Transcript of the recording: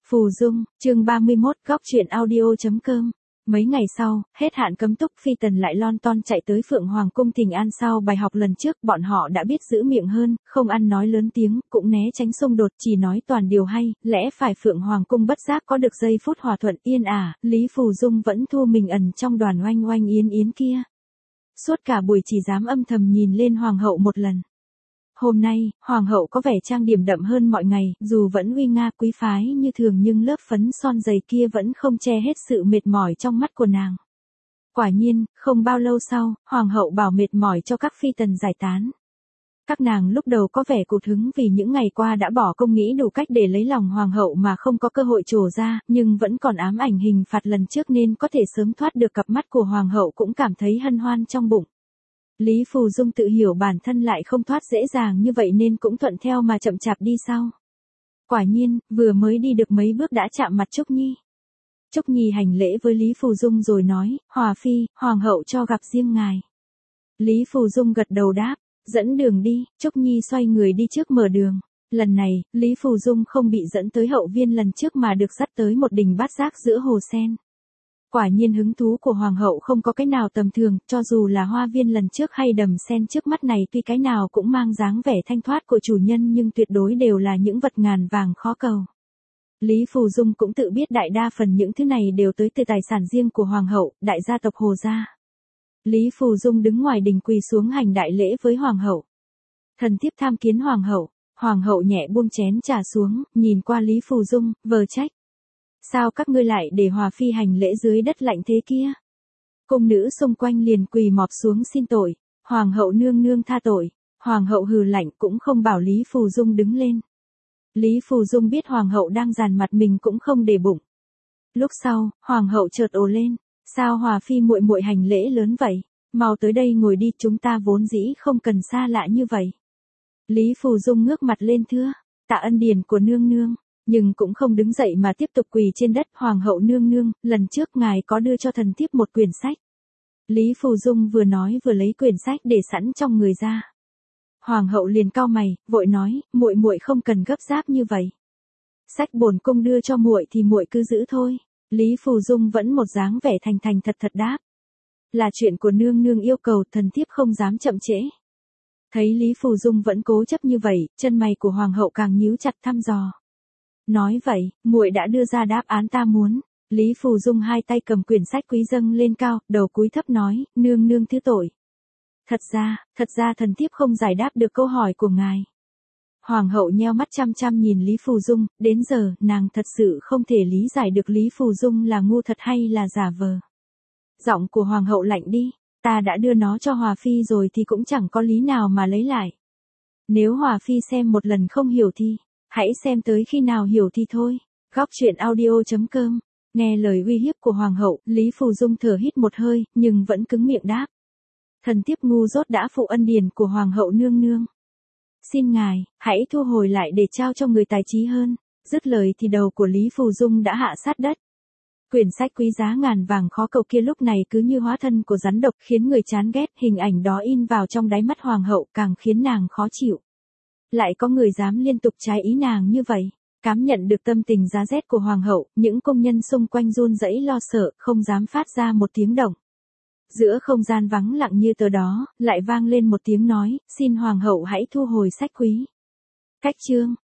Phù Dung, chương 31, góc truyện audio.com. Mấy ngày sau, hết hạn cấm túc, Phi Tần lại lon ton chạy tới Phượng Hoàng cung thỉnh an. Sau bài học lần trước, bọn họ đã biết giữ miệng hơn, không ăn nói lớn tiếng, cũng né tránh xung đột, chỉ nói toàn điều hay. Lẽ phải Phượng Hoàng cung bất giác có được giây phút hòa thuận yên ả, Lý Phù Dung vẫn thu mình ẩn trong đoàn oanh oanh yến yến kia. Suốt cả buổi chỉ dám âm thầm nhìn lên Hoàng hậu một lần. Hôm nay, Hoàng hậu có vẻ trang điểm đậm hơn mọi ngày, dù vẫn uy nga quý phái như thường nhưng lớp phấn son dày kia vẫn không che hết sự mệt mỏi trong mắt của nàng. Quả nhiên, không bao lâu sau, Hoàng hậu bảo mệt mỏi cho các phi tần giải tán. Các nàng lúc đầu có vẻ cụt hứng vì những ngày qua đã bỏ công nghĩ đủ cách để lấy lòng Hoàng hậu mà không có cơ hội trổ ra, nhưng vẫn còn ám ảnh hình phạt lần trước nên có thể sớm thoát được cặp mắt của Hoàng hậu cũng cảm thấy hân hoan trong bụng. Lý Phù Dung tự hiểu bản thân lại không thoát dễ dàng như vậy nên cũng thuận theo mà chậm chạp đi sau. Quả nhiên, vừa mới đi được mấy bước đã chạm mặt Trúc Nhi. Trúc Nhi hành lễ với Lý Phù Dung rồi nói, Hòa Phi, Hoàng hậu cho gặp riêng ngài. Lý Phù Dung gật đầu đáp, dẫn đường đi. Trúc Nhi xoay người đi trước mở đường. Lần này, Lý Phù Dung không bị dẫn tới hậu viên lần trước mà được dắt tới một đình bát giác giữa hồ sen. Quả nhiên hứng thú của Hoàng hậu không có cái nào tầm thường, cho dù là hoa viên lần trước hay đầm sen trước mắt này tuy cái nào cũng mang dáng vẻ thanh thoát của chủ nhân nhưng tuyệt đối đều là những vật ngàn vàng khó cầu. Lý Phù Dung cũng tự biết đại đa phần những thứ này đều tới từ tài sản riêng của Hoàng hậu, đại gia tộc Hồ gia. Lý Phù Dung đứng ngoài đình quỳ xuống hành đại lễ với Hoàng hậu. Thần thiếp tham kiến Hoàng hậu. Hoàng hậu nhẹ buông chén trà xuống, nhìn qua Lý Phù Dung, vờ trách. Sao các ngươi lại để Hòa Phi hành lễ dưới đất lạnh thế kia? Cung nữ xung quanh liền quỳ mọp xuống xin tội. Hoàng hậu nương nương tha tội. Hoàng hậu hừ lạnh cũng không bảo Lý Phù Dung đứng lên. Lý Phù Dung biết Hoàng hậu đang dàn mặt mình cũng không để bụng. Lúc sau, Hoàng hậu chợt ồ lên. Sao Hòa Phi muội muội hành lễ lớn vậy? Mau tới đây ngồi đi, chúng ta vốn dĩ không cần xa lạ như vậy. Lý Phù Dung ngước mặt lên thưa. Tạ ân điển của nương nương. Nhưng cũng không đứng dậy mà tiếp tục quỳ trên đất. Hoàng hậu nương nương, lần trước ngài có đưa cho thần thiếp một quyển sách. Lý Phù Dung vừa nói vừa lấy quyển sách để sẵn trong người ra. Hoàng hậu liền cau mày, vội nói, muội muội không cần gấp gáp như vậy. Sách bổn cung đưa cho muội thì muội cứ giữ thôi. Lý Phù Dung vẫn một dáng vẻ thành thành thật thật đáp. Là chuyện của nương nương yêu cầu, thần thiếp không dám chậm trễ. Thấy Lý Phù Dung vẫn cố chấp như vậy, chân mày của Hoàng hậu càng nhíu chặt thăm dò. Nói vậy, muội đã đưa ra đáp án ta muốn. Lý Phù Dung hai tay cầm quyển sách quý dâng lên cao, đầu cúi thấp nói, nương nương thứ tội. Thật ra thần thiếp không giải đáp được câu hỏi của ngài. Hoàng hậu nheo mắt chăm chăm nhìn Lý Phù Dung, đến giờ, nàng thật sự không thể lý giải được Lý Phù Dung là ngu thật hay là giả vờ. Giọng của Hoàng hậu lạnh đi, ta đã đưa nó cho Hòa Phi rồi thì cũng chẳng có lý nào mà lấy lại. Nếu Hòa Phi xem một lần không hiểu thì hãy xem tới khi nào hiểu thì thôi. Góc truyện audio.com. Nghe lời uy hiếp của Hoàng hậu, Lý Phù Dung thở hít một hơi, nhưng vẫn cứng miệng đáp. Thần thiếp ngu dốt đã phụ ân điển của Hoàng hậu nương nương. Xin ngài, hãy thu hồi lại để trao cho người tài trí hơn. Dứt lời thì đầu của Lý Phù Dung đã hạ sát đất. Quyển sách quý giá ngàn vàng khó cầu kia lúc này cứ như hóa thân của rắn độc khiến người chán ghét. Hình ảnh đó in vào trong đáy mắt Hoàng hậu càng khiến nàng khó chịu. Lại có người dám liên tục trái ý nàng như vậy. Cảm nhận được tâm tình giá rét của Hoàng hậu, những công nhân xung quanh run rẩy lo sợ, không dám phát ra một tiếng động. Giữa không gian vắng lặng như tờ đó, lại vang lên một tiếng nói, xin Hoàng hậu hãy thu hồi sách quý. Cách chương.